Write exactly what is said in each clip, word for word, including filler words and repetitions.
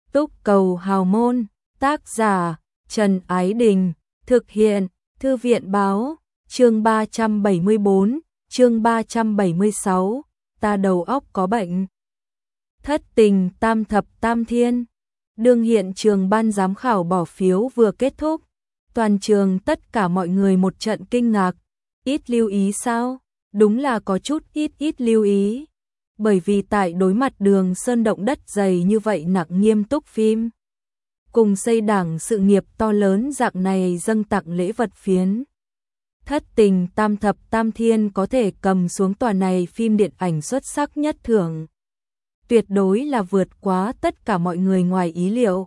Túc Cầu Hào Môn, tác giả Trần Ái Đình, thực hiện Thư viện Báo, chương ba trăm bảy mươi bốn, chương ba trăm bảy mươi sáu, ta đầu óc có bệnh. Thất tình tam thập tam thiên. Đương hiện trường ban giám khảo bỏ phiếu vừa kết thúc, toàn trường tất cả mọi người một trận kinh ngạc. Ít lưu ý sao? Đúng là có chút ít ít lưu ý. Bởi vì tại đối mặt Đường Sơn động đất dày như vậy nặng nghiêm túc phim, cùng xây đảng sự nghiệp to lớn dạng này dâng tặng lễ vật phiến. Thất tình tam thập tam thiên có thể cầm xuống tòa này phim điện ảnh xuất sắc nhất thưởng. Tuyệt đối là vượt quá tất cả mọi người ngoài ý liệu.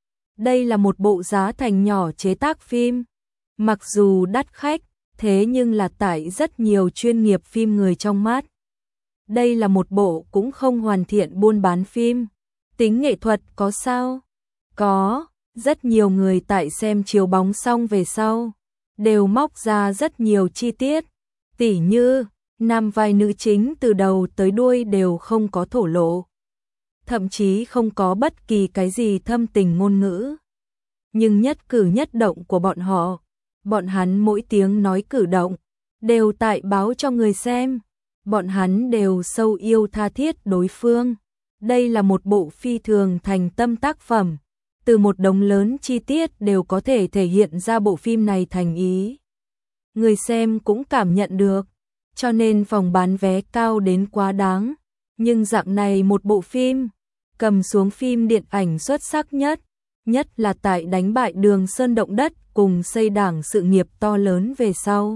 Đây là một bộ giá thành nhỏ chế tác phim. Mặc dù đắt khách, thế nhưng là tại rất nhiều chuyên nghiệp phim người trong mắt. Đây là một bộ cũng không hoàn thiện buôn bán phim. Tính nghệ thuật có sao? Có, rất nhiều người tại xem chiếu bóng xong về sau đều móc ra rất nhiều chi tiết, tỉ như nam vai nữ chính từ đầu tới đuôi đều không có thổ lộ, thậm chí không có bất kỳ cái gì thâm tình ngôn ngữ. Nhưng nhất cử nhất động của bọn họ, bọn hắn mỗi tiếng nói cử động đều tại báo cho người xem, bọn hắn đều sâu yêu tha thiết đối phương. Đây là một bộ phi thường thành tâm tác phẩm, từ một đống lớn chi tiết đều có thể thể hiện ra bộ phim này thành ý. Người xem cũng cảm nhận được, cho nên phòng bán vé cao đến quá đáng. Nhưng dạng này một bộ phim, cầm xuống phim điện ảnh xuất sắc nhất, nhất là tại đánh bại Đường Sơn động đất cùng xây đảng sự nghiệp to lớn về sau.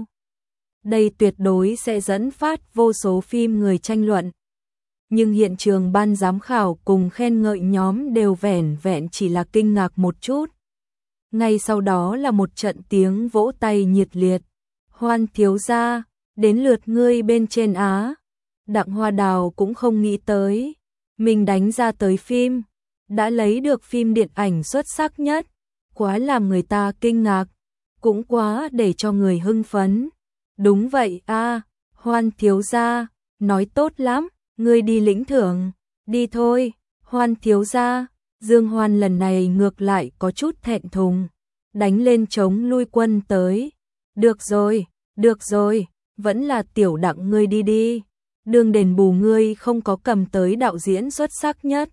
Đây tuyệt đối sẽ dẫn phát vô số phim người tranh luận. Nhưng hiện trường ban giám khảo cùng khen ngợi nhóm đều vẻn vẹn chỉ là kinh ngạc một chút. Ngay sau đó là một trận tiếng vỗ tay nhiệt liệt. Hoan thiếu gia, đến lượt ngươi bên trên á. Đặng Hoa Đào cũng không nghĩ tới, mình đánh ra tới phim, đã lấy được phim điện ảnh xuất sắc nhất. Quá làm người ta kinh ngạc, cũng quá để cho người hưng phấn. Đúng vậy a, Hoan thiếu gia, nói tốt lắm. Ngươi đi lĩnh thưởng, đi thôi, Hoan thiếu gia. Dương Hoan lần này ngược lại có chút thẹn thùng, đánh lên chống lui quân tới. Được rồi, được rồi, vẫn là tiểu Đặng ngươi đi đi. Đường đền bù ngươi không có cầm tới đạo diễn xuất sắc nhất.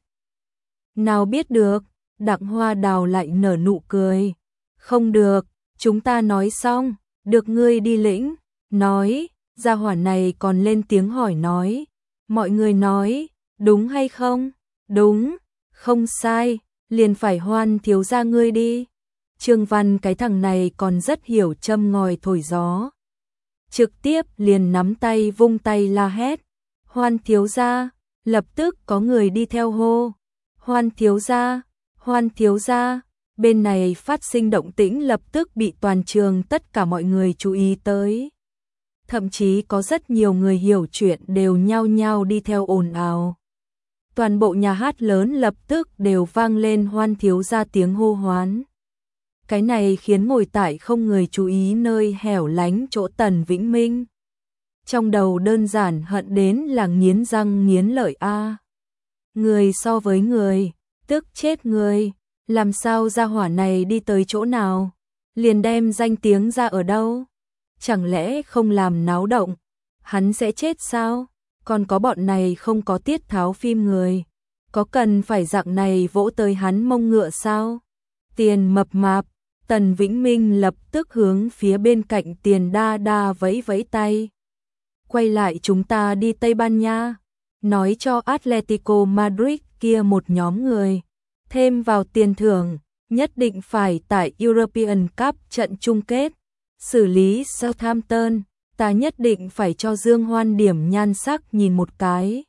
Nào biết được, Đặng Hoa Đào lại nở nụ cười. Không được, chúng ta nói xong, được ngươi đi lĩnh. Nói, gia hỏa này còn lên tiếng hỏi nói. Mọi người nói, đúng hay không? Đúng, không sai, liền phải Hoan thiếu gia ngươi đi. Trương Văn cái thằng này còn rất hiểu châm ngòi thổi gió. Trực tiếp liền nắm tay vung tay la hét. Hoan thiếu gia, lập tức có người đi theo hô. Hoan thiếu gia, Hoan thiếu gia. Bên này phát sinh động tĩnh lập tức bị toàn trường tất cả mọi người chú ý tới. Thậm chí có rất nhiều người hiểu chuyện đều nhao nhao đi theo ồn ào. Toàn bộ nhà hát lớn lập tức đều vang lên Hoan thiếu gia tiếng hô hoán. Cái này khiến ngồi tại không người chú ý nơi hẻo lánh chỗ Tần Vĩnh Minh. Trong đầu đơn giản hận đến là nghiến răng nghiến lợi a. Người so với người, tức chết người, làm sao gia hỏa này đi tới chỗ nào, liền đem danh tiếng ra ở đâu? Chẳng lẽ không làm náo động, hắn sẽ chết sao? Còn có bọn này không có tiết tháo phim người, có cần phải dạng này vỗ tới hắn mông ngựa sao? Tiền mập mạp, Tần Vĩnh Minh lập tức hướng phía bên cạnh Tiền Đa Đa vẫy vẫy tay. Quay lại chúng ta đi Tây Ban Nha, nói cho Atletico Madrid kia một nhóm người, thêm vào tiền thưởng, nhất định phải tại European Cup trận chung kết. Xử lý Southampton, ta nhất định phải cho Dương Hoan điểm nhan sắc nhìn một cái.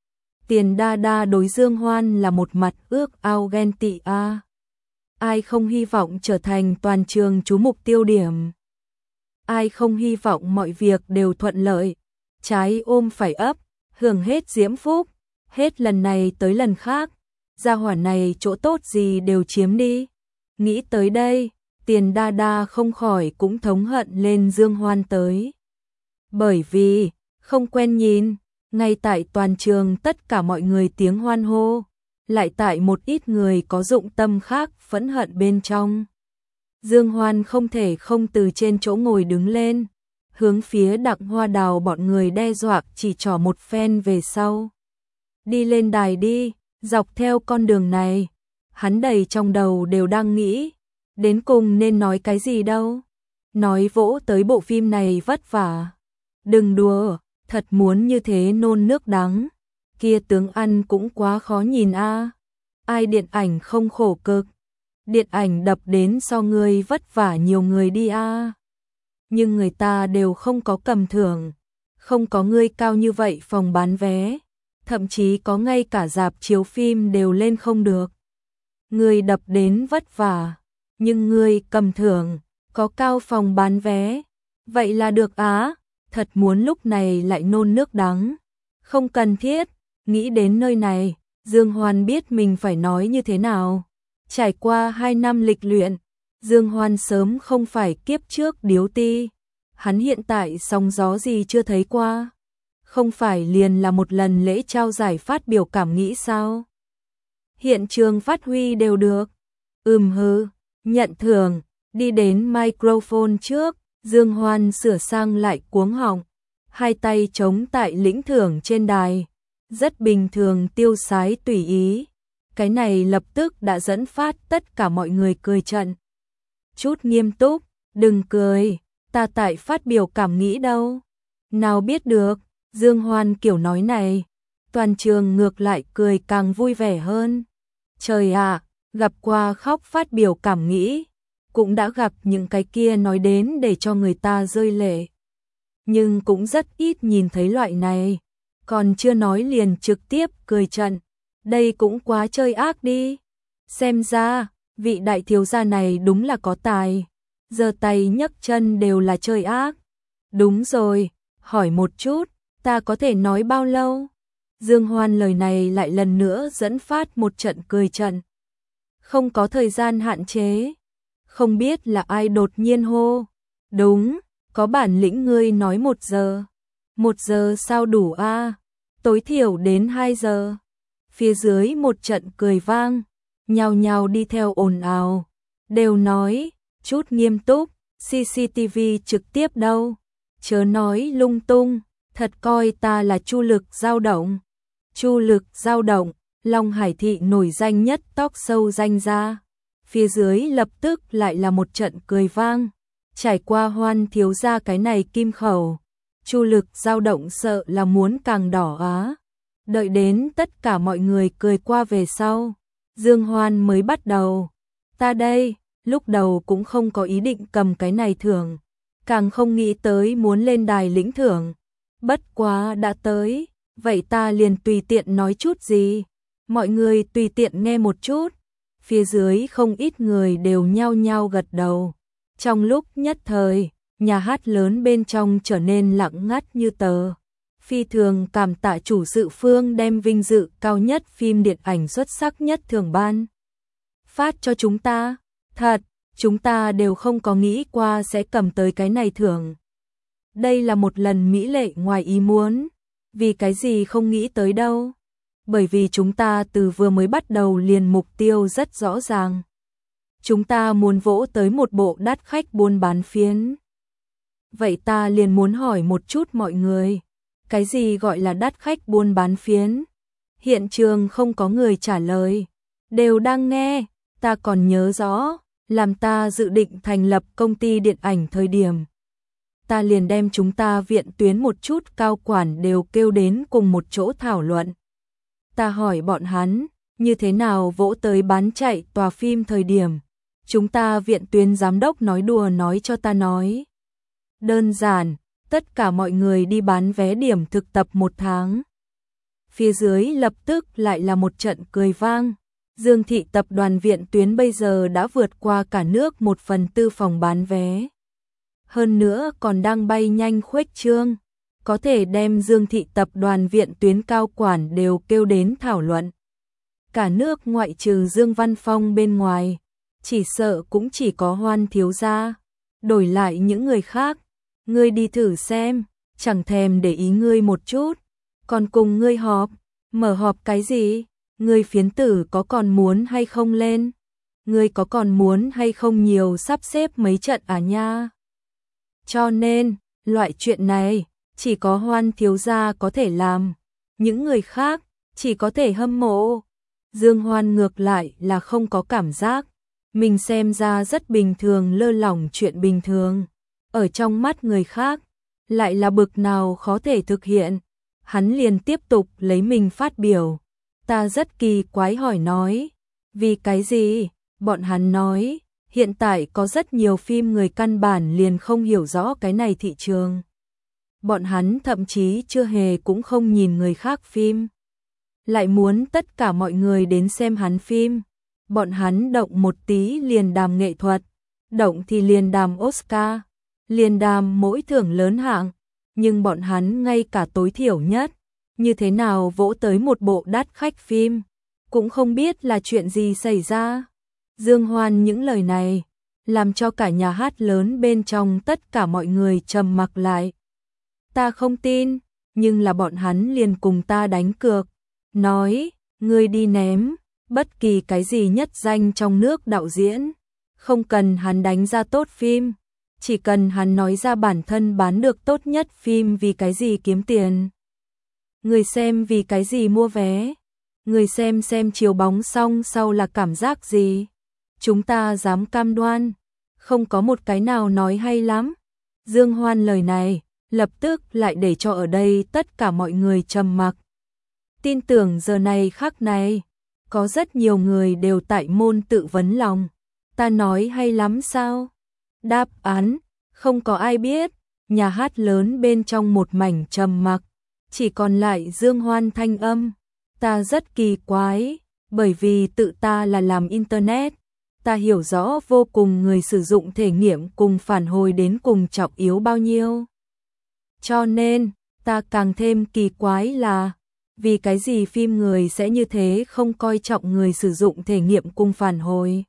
Tiền Đa Đa đối Dương Hoan là một mặt ước ao ghen tị a. Ai không hy vọng trở thành toàn trường chú mục tiêu điểm? Ai không hy vọng mọi việc đều thuận lợi, trái ôm phải ấp, hưởng hết diễm phúc, hết lần này tới lần khác, gia hỏa này chỗ tốt gì đều chiếm đi. Nghĩ tới đây, Tiền Đa Đa không khỏi cũng thống hận lên Dương Hoan tới. Bởi vì, không quen nhìn, ngay tại toàn trường tất cả mọi người tiếng hoan hô, lại tại một ít người có dụng tâm khác phẫn hận bên trong. Dương Hoan không thể không từ trên chỗ ngồi đứng lên, hướng phía Đặng Hoa Đào bọn người đe dọa chỉ trỏ một phen về sau. Đi lên đài đi, dọc theo con đường này. Hắn đầy trong đầu đều đang nghĩ, đến cùng nên nói cái gì đâu. Nói vỗ tới bộ phim này vất vả. Đừng đùa, thật muốn như thế nôn nước đắng. Kia tướng ăn cũng quá khó nhìn a. Ai điện ảnh không khổ cực. Điện ảnh đập đến so ngươi vất vả nhiều người đi a. Nhưng người ta đều không có cầm thưởng, không có ngươi cao như vậy phòng bán vé, thậm chí có ngay cả rạp chiếu phim đều lên không được. Ngươi đập đến vất vả, nhưng ngươi cầm thưởng, có cao phòng bán vé, vậy là được á. Thật muốn lúc này lại nôn nước đắng. Không cần thiết. Nghĩ đến nơi này, Dương Hoan biết mình phải nói như thế nào. Trải qua hai năm lịch luyện, Dương Hoan sớm không phải kiếp trước điếu ti. Hắn hiện tại sóng gió gì chưa thấy qua. Không phải liền là một lần lễ trao giải phát biểu cảm nghĩ sao? Hiện trường phát huy đều được. Ừm hư, nhận thưởng, đi đến microphone trước, Dương Hoan sửa sang lại cuống họng, hai tay chống tại lĩnh thưởng trên đài, rất bình thường tiêu sái tùy ý. Cái này lập tức đã dẫn phát tất cả mọi người cười trận. Chút nghiêm túc, đừng cười, ta tại phát biểu cảm nghĩ đâu. Nào biết được, Dương Hoan kiểu nói này, toàn trường ngược lại cười càng vui vẻ hơn. Trời ạ, gặp qua khóc phát biểu cảm nghĩ, cũng đã gặp những cái kia nói đến để cho người ta rơi lệ. Nhưng cũng rất ít nhìn thấy loại này, còn chưa nói liền trực tiếp cười trận. Đây cũng quá chơi ác đi. Xem ra, vị đại thiếu gia này đúng là có tài. Giơ tay nhấc chân đều là chơi ác. Đúng rồi, hỏi một chút, ta có thể nói bao lâu? Dương Hoan lời này lại lần nữa dẫn phát một trận cười trận. Không có thời gian hạn chế. Không biết là ai đột nhiên hô. Đúng, có bản lĩnh ngươi nói một giờ. Một giờ sao đủ a? Tối thiểu đến hai giờ. Phía dưới một trận cười vang, nhao nhao đi theo ồn ào, đều nói, chút nghiêm túc, xê xê tê vê trực tiếp đâu, chớ nói lung tung, thật coi ta là Chu Lực dao động. Chu Lực dao động, Long Hải thị nổi danh nhất talk show danh gia. Phía dưới lập tức lại là một trận cười vang, trải qua Hoan thiếu gia cái này kim khẩu, Chu Lực dao động sợ là muốn càng đỏ á. Đợi đến tất cả mọi người cười qua về sau, Dương Hoan mới bắt đầu. Ta đây, lúc đầu cũng không có ý định cầm cái này thưởng, càng không nghĩ tới muốn lên đài lĩnh thưởng. Bất quá đã tới, vậy ta liền tùy tiện nói chút gì. Mọi người tùy tiện nghe một chút. Phía dưới không ít người đều nhao nhao gật đầu. Trong lúc nhất thời, nhà hát lớn bên trong trở nên lặng ngắt như tờ. Phi thường cảm tạ chủ sự Phương đem vinh dự cao nhất phim điện ảnh xuất sắc nhất thường ban phát cho chúng ta. Thật, chúng ta đều không có nghĩ qua sẽ cầm tới cái này thưởng. Đây là một lần mỹ lệ ngoài ý muốn. Vì cái gì không nghĩ tới đâu? Bởi vì chúng ta từ vừa mới bắt đầu liền mục tiêu rất rõ ràng. Chúng ta muốn vỗ tới một bộ đắt khách buôn bán phiến. Vậy ta liền muốn hỏi một chút mọi người. Cái gì gọi là đắt khách buôn bán phiến? Hiện trường không có người trả lời. Đều đang nghe, ta còn nhớ rõ, làm ta dự định thành lập công ty điện ảnh thời điểm. Ta liền đem chúng ta viện tuyến một chút cao quản đều kêu đến cùng một chỗ thảo luận. Ta hỏi bọn hắn, như thế nào vỗ tới bán chạy tòa phim thời điểm. Chúng ta viện tuyến giám đốc nói đùa nói cho ta nói. Đơn giản. Tất cả mọi người đi bán vé điểm thực tập một tháng. Phía dưới lập tức lại là một trận cười vang. Dương thị tập đoàn viện tuyến bây giờ đã vượt qua cả nước một phần tư phòng bán vé. Hơn nữa còn đang bay nhanh khuếch trương. Có thể đem Dương thị tập đoàn viện tuyến cao quản đều kêu đến thảo luận. Cả nước ngoại trừ Dương Văn Phong bên ngoài, chỉ sợ cũng chỉ có Hoan thiếu gia. Đổi lại những người khác. Ngươi đi thử xem, chẳng thèm để ý ngươi một chút, còn cùng ngươi họp, mở họp cái gì? Ngươi phiến tử có còn muốn hay không lên? Ngươi có còn muốn hay không nhiều sắp xếp mấy trận à nha? Cho nên, loại chuyện này, chỉ có Hoan thiếu gia có thể làm. Những người khác, chỉ có thể hâm mộ. Dương Hoan ngược lại là không có cảm giác. Mình xem ra rất bình thường, lơ lỏng chuyện bình thường. Ở trong mắt người khác, lại là bực nào khó thể thực hiện. Hắn liền tiếp tục lấy mình phát biểu. Ta rất kỳ quái hỏi nói. Vì cái gì? Bọn hắn nói, hiện tại có rất nhiều phim người căn bản liền không hiểu rõ cái này thị trường. Bọn hắn thậm chí chưa hề cũng không nhìn người khác phim. Lại muốn tất cả mọi người đến xem hắn phim. Bọn hắn động một tí liền đàm nghệ thuật, động thì liền đàm Oscar, liền đàm mỗi thưởng lớn hạng. Nhưng bọn hắn ngay cả tối thiểu nhất, như thế nào vỗ tới một bộ đắt khách phim, cũng không biết là chuyện gì xảy ra. Dương Hoan những lời này, làm cho cả nhà hát lớn bên trong tất cả mọi người trầm mặc lại. Ta không tin, nhưng là bọn hắn liền cùng ta đánh cược, nói, ngươi đi ném, bất kỳ cái gì nhất danh trong nước đạo diễn, không cần hắn đánh ra tốt phim, chỉ cần hắn nói ra bản thân bán được tốt nhất phim vì cái gì kiếm tiền. Người xem vì cái gì mua vé, người xem xem chiếu bóng xong sau là cảm giác gì. Chúng ta dám cam đoan, không có một cái nào nói hay lắm. Dương Hoan lời này, lập tức lại để cho ở đây tất cả mọi người trầm mặc. Tin tưởng giờ này khắc này, có rất nhiều người đều tại môn tự vấn lòng. Ta nói hay lắm sao? Đáp án, không có ai biết. Nhà hát lớn bên trong một mảnh trầm mặc, chỉ còn lại Dương Hoan thanh âm. Ta rất kỳ quái, bởi vì tự ta là làm internet. Ta hiểu rõ vô cùng người sử dụng thể nghiệm cùng phản hồi đến cùng trọng yếu bao nhiêu. Cho nên, ta càng thêm kỳ quái là, vì cái gì phim người sẽ như thế không coi trọng người sử dụng thể nghiệm cùng phản hồi.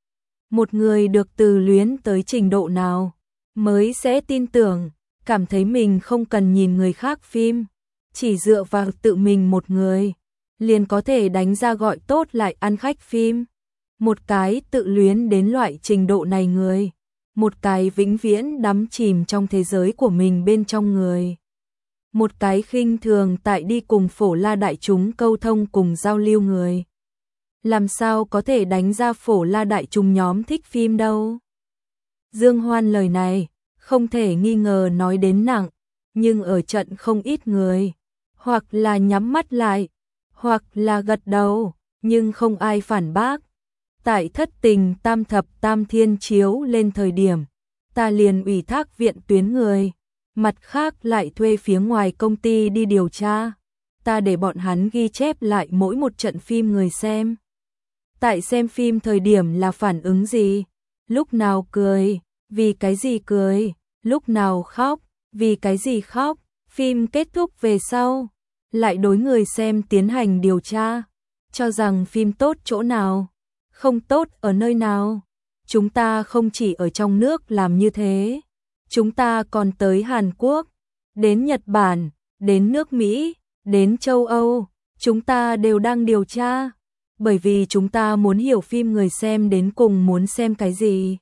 Một người được từ luyến tới trình độ nào, mới sẽ tin tưởng, cảm thấy mình không cần nhìn người khác phim, chỉ dựa vào tự mình một người, liền có thể đánh ra gọi tốt lại ăn khách phim. Một cái tự luyến đến loại trình độ này người, một cái vĩnh viễn đắm chìm trong thế giới của mình bên trong người. Một cái khinh thường tại đi cùng phổ la đại chúng câu thông cùng giao lưu người. Làm sao có thể đánh ra phổ la đại chúng nhóm thích phim đâu. Dương Hoan lời này, không thể nghi ngờ nói đến nặng, nhưng ở trận không ít người, hoặc là nhắm mắt lại, hoặc là gật đầu, nhưng không ai phản bác. Tại Thất Tình Tam Thập Tam Thiên chiếu lên thời điểm, ta liền ủy thác viện tuyến người, mặt khác lại thuê phía ngoài công ty đi điều tra, ta để bọn hắn ghi chép lại mỗi một trận phim người xem. Tại xem phim thời điểm là phản ứng gì, lúc nào cười, vì cái gì cười, lúc nào khóc, vì cái gì khóc, phim kết thúc về sau, lại đối người xem tiến hành điều tra, cho rằng phim tốt chỗ nào, không tốt ở nơi nào. Chúng ta không chỉ ở trong nước làm như thế, chúng ta còn tới Hàn Quốc, đến Nhật Bản, đến nước Mỹ, đến châu Âu, chúng ta đều đang điều tra, bởi vì chúng ta muốn hiểu phim người xem đến cùng muốn xem cái gì.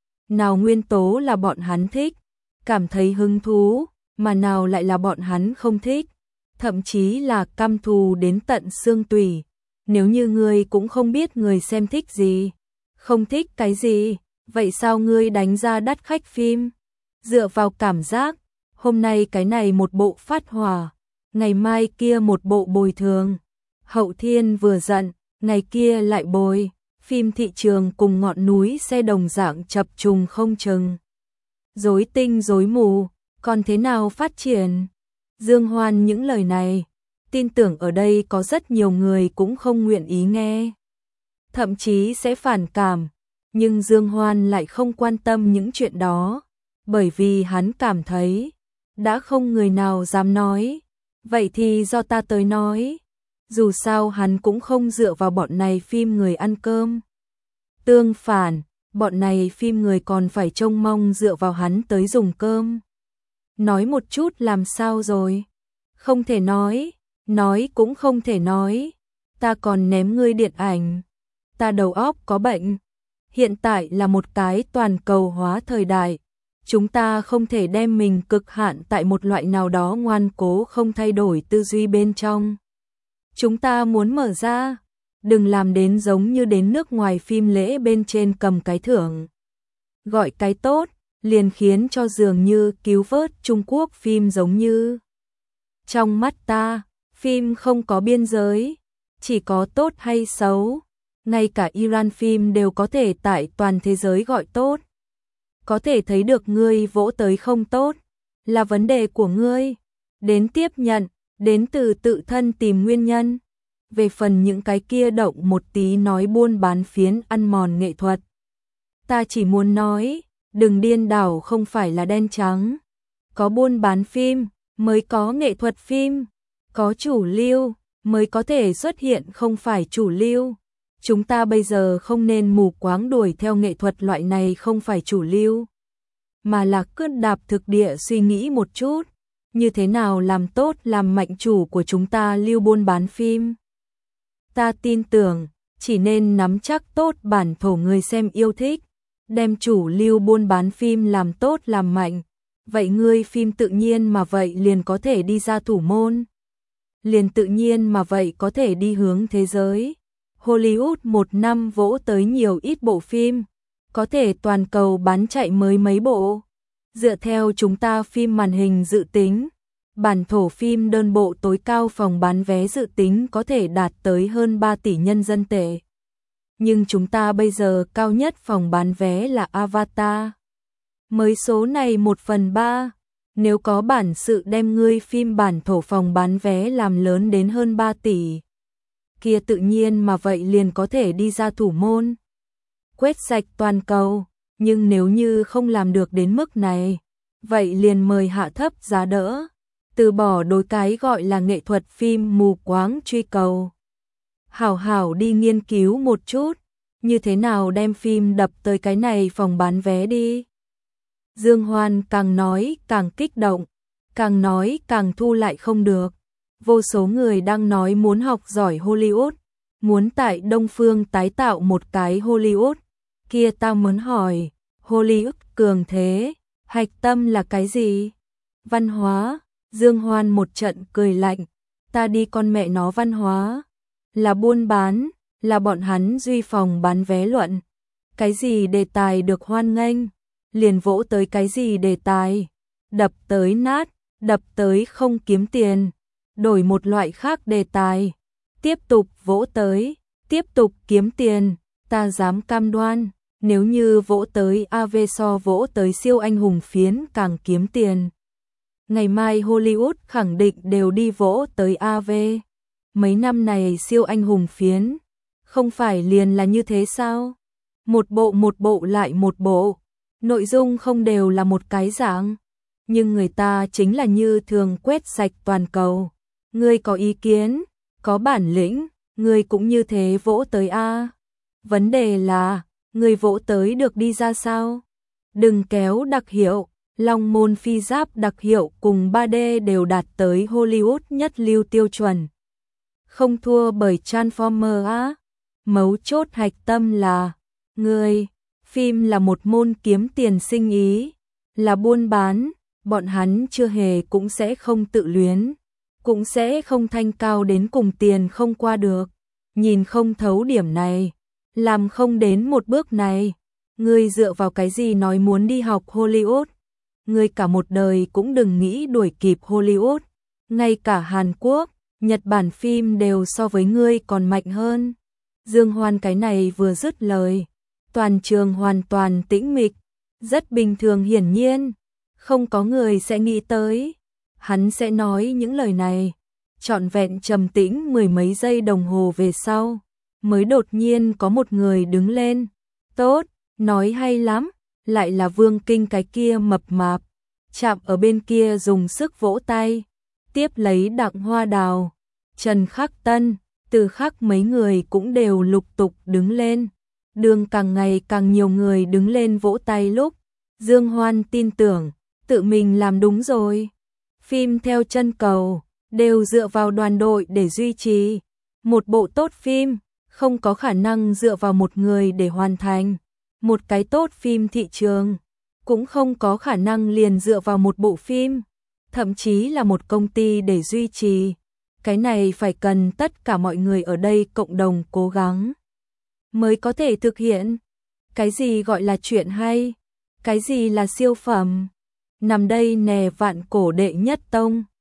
Nào nguyên tố là bọn hắn thích, cảm thấy hứng thú, mà nào lại là bọn hắn không thích, thậm chí là căm thù đến tận xương tủy. Nếu như ngươi cũng không biết người xem thích gì, không thích cái gì, vậy sao ngươi đánh ra đắt khách phim? Dựa vào cảm giác, hôm nay cái này một bộ phát hỏa, ngày mai kia một bộ bồi thường. Hậu thiên vừa giận, ngày kia lại bồi, phim thị trường cùng ngọn núi xe đồng dạng chập trùng không chừng. Rối tinh rối mù, còn thế nào phát triển? Dương Hoan những lời này, tin tưởng ở đây có rất nhiều người cũng không nguyện ý nghe, thậm chí sẽ phản cảm, nhưng Dương Hoan lại không quan tâm những chuyện đó, bởi vì hắn cảm thấy, đã không người nào dám nói, vậy thì do ta tới nói, dù sao hắn cũng không dựa vào bọn này phim người ăn cơm. Tương phản, bọn này phim người còn phải trông mong dựa vào hắn tới dùng cơm. Nói một chút làm sao rồi? Không thể nói. Nói cũng không thể nói, ta còn ném ngươi điện ảnh. Ta đầu óc có bệnh. Hiện tại là một cái toàn cầu hóa thời đại. Chúng ta không thể đem mình cực hạn tại một loại nào đó ngoan cố không thay đổi tư duy bên trong. Chúng ta muốn mở ra, đừng làm đến giống như đến nước ngoài phim lễ bên trên cầm cái thưởng. Gọi cái tốt, liền khiến cho dường như cứu vớt Trung Quốc phim giống như. Trong mắt ta, phim không có biên giới, chỉ có tốt hay xấu. Ngay cả Iran phim đều có thể tại toàn thế giới gọi tốt. Có thể thấy được ngươi vỗ tới không tốt, là vấn đề của ngươi. Đến tiếp nhận, đến từ tự thân tìm nguyên nhân. Về phần những cái kia động một tí nói buôn bán phiến ăn mòn nghệ thuật. Ta chỉ muốn nói, đừng điên đảo không phải là đen trắng. Có buôn bán phim, mới có nghệ thuật phim. Có chủ lưu, mới có thể xuất hiện không phải chủ lưu. Chúng ta bây giờ không nên mù quáng đuổi theo nghệ thuật loại này không phải chủ lưu. Mà là cứ đạp thực địa suy nghĩ một chút. Như thế nào làm tốt làm mạnh chủ của chúng ta lưu buôn bán phim. Ta tin tưởng, chỉ nên nắm chắc tốt bản thổ người xem yêu thích. Đem chủ lưu buôn bán phim làm tốt làm mạnh. Vậy ngươi phim tự nhiên mà vậy liền có thể đi ra thủ môn. Liền tự nhiên mà vậy có thể đi hướng thế giới. Hollywood một năm vỗ tới nhiều ít bộ phim, có thể toàn cầu bán chạy mới mấy bộ. Dựa theo chúng ta phim màn hình dự tính, bản thổ phim đơn bộ tối cao phòng bán vé dự tính có thể đạt tới hơn ba tỷ nhân dân tệ. Nhưng chúng ta bây giờ cao nhất phòng bán vé là Avatar. Mới số này một phần ba, nếu có bản sự đem ngươi phim bản thổ phòng bán vé làm lớn đến hơn ba tỷ. Kia tự nhiên mà vậy liền có thể đi ra thủ môn. Quét sạch toàn cầu, nhưng nếu như không làm được đến mức này, vậy liền mời hạ thấp giá đỡ, từ bỏ đối cái gọi là nghệ thuật phim mù quáng truy cầu. Hảo hảo đi nghiên cứu một chút, như thế nào đem phim đập tới cái này phòng bán vé đi. Dương Hoan càng nói càng kích động, càng nói càng thu lại không được. Vô số người đang nói muốn học giỏi Hollywood, muốn tại Đông Phương tái tạo một cái Hollywood. Kia tao muốn hỏi, Hollywood cường thế, hạch tâm là cái gì? Văn hóa. Dương Hoan một trận cười lạnh, ta đi con mẹ nó văn hóa, là buôn bán, là bọn hắn duy phòng bán vé luận. Cái gì đề tài được hoan nghênh, liền vỗ tới cái gì đề tài, đập tới nát, đập tới không kiếm tiền, đổi một loại khác đề tài, tiếp tục vỗ tới, tiếp tục kiếm tiền. Ta dám cam đoan, nếu như vỗ tới a vê so vỗ tới siêu anh hùng phiến càng kiếm tiền. Ngày mai Hollywood khẳng định đều đi vỗ tới a vê. Mấy năm này siêu anh hùng phiến, không phải liền là như thế sao? Một bộ một bộ lại một bộ, nội dung không đều là một cái dạng, nhưng người ta chính là như thường quét sạch toàn cầu. Ngươi có ý kiến, có bản lĩnh, ngươi cũng như thế vỗ tới a. Vấn đề là, ngươi vỗ tới được đi ra sao? Đừng kéo đặc hiệu, Long Môn Phi Giáp đặc hiệu cùng ba D đều đạt tới Hollywood nhất lưu tiêu chuẩn. Không thua bởi Transformer á. Mấu chốt hạch tâm là, ngươi, phim là một môn kiếm tiền sinh ý, là buôn bán, bọn hắn chưa hề cũng sẽ không tự luyến, cũng sẽ không thanh cao đến cùng tiền không qua được. Nhìn không thấu điểm này, làm không đến một bước này, ngươi dựa vào cái gì nói muốn đi học Hollywood? Ngươi cả một đời cũng đừng nghĩ đuổi kịp Hollywood, ngay cả Hàn Quốc, Nhật Bản phim đều so với ngươi còn mạnh hơn. Dương Hoan cái này vừa dứt lời, toàn trường hoàn toàn tĩnh mịch, rất bình thường hiển nhiên, không có người sẽ nghĩ tới, hắn sẽ nói những lời này. Trọn vẹn trầm tĩnh mười mấy giây đồng hồ về sau, mới đột nhiên có một người đứng lên. Tốt, nói hay lắm, lại là Vương Kinh cái kia mập mạp, chạm ở bên kia dùng sức vỗ tay, tiếp lấy Đặng Hoa Đào, Trần Khắc Tân, Từ Khắc mấy người cũng đều lục tục đứng lên. Đường càng ngày càng nhiều người đứng lên vỗ tay lúc, Dương Hoan tin tưởng, tự mình làm đúng rồi. Phim theo chân cầu, đều dựa vào đoàn đội để duy trì. Một bộ tốt phim, không có khả năng dựa vào một người để hoàn thành. Một cái tốt phim thị trường, cũng không có khả năng liền dựa vào một bộ phim, thậm chí là một công ty để duy trì. Cái này phải cần tất cả mọi người ở đây cộng đồng cố gắng mới có thể thực hiện. Cái gì gọi là chuyện hay? Cái gì là siêu phẩm? Nằm đây nè vạn cổ đệ nhất tông.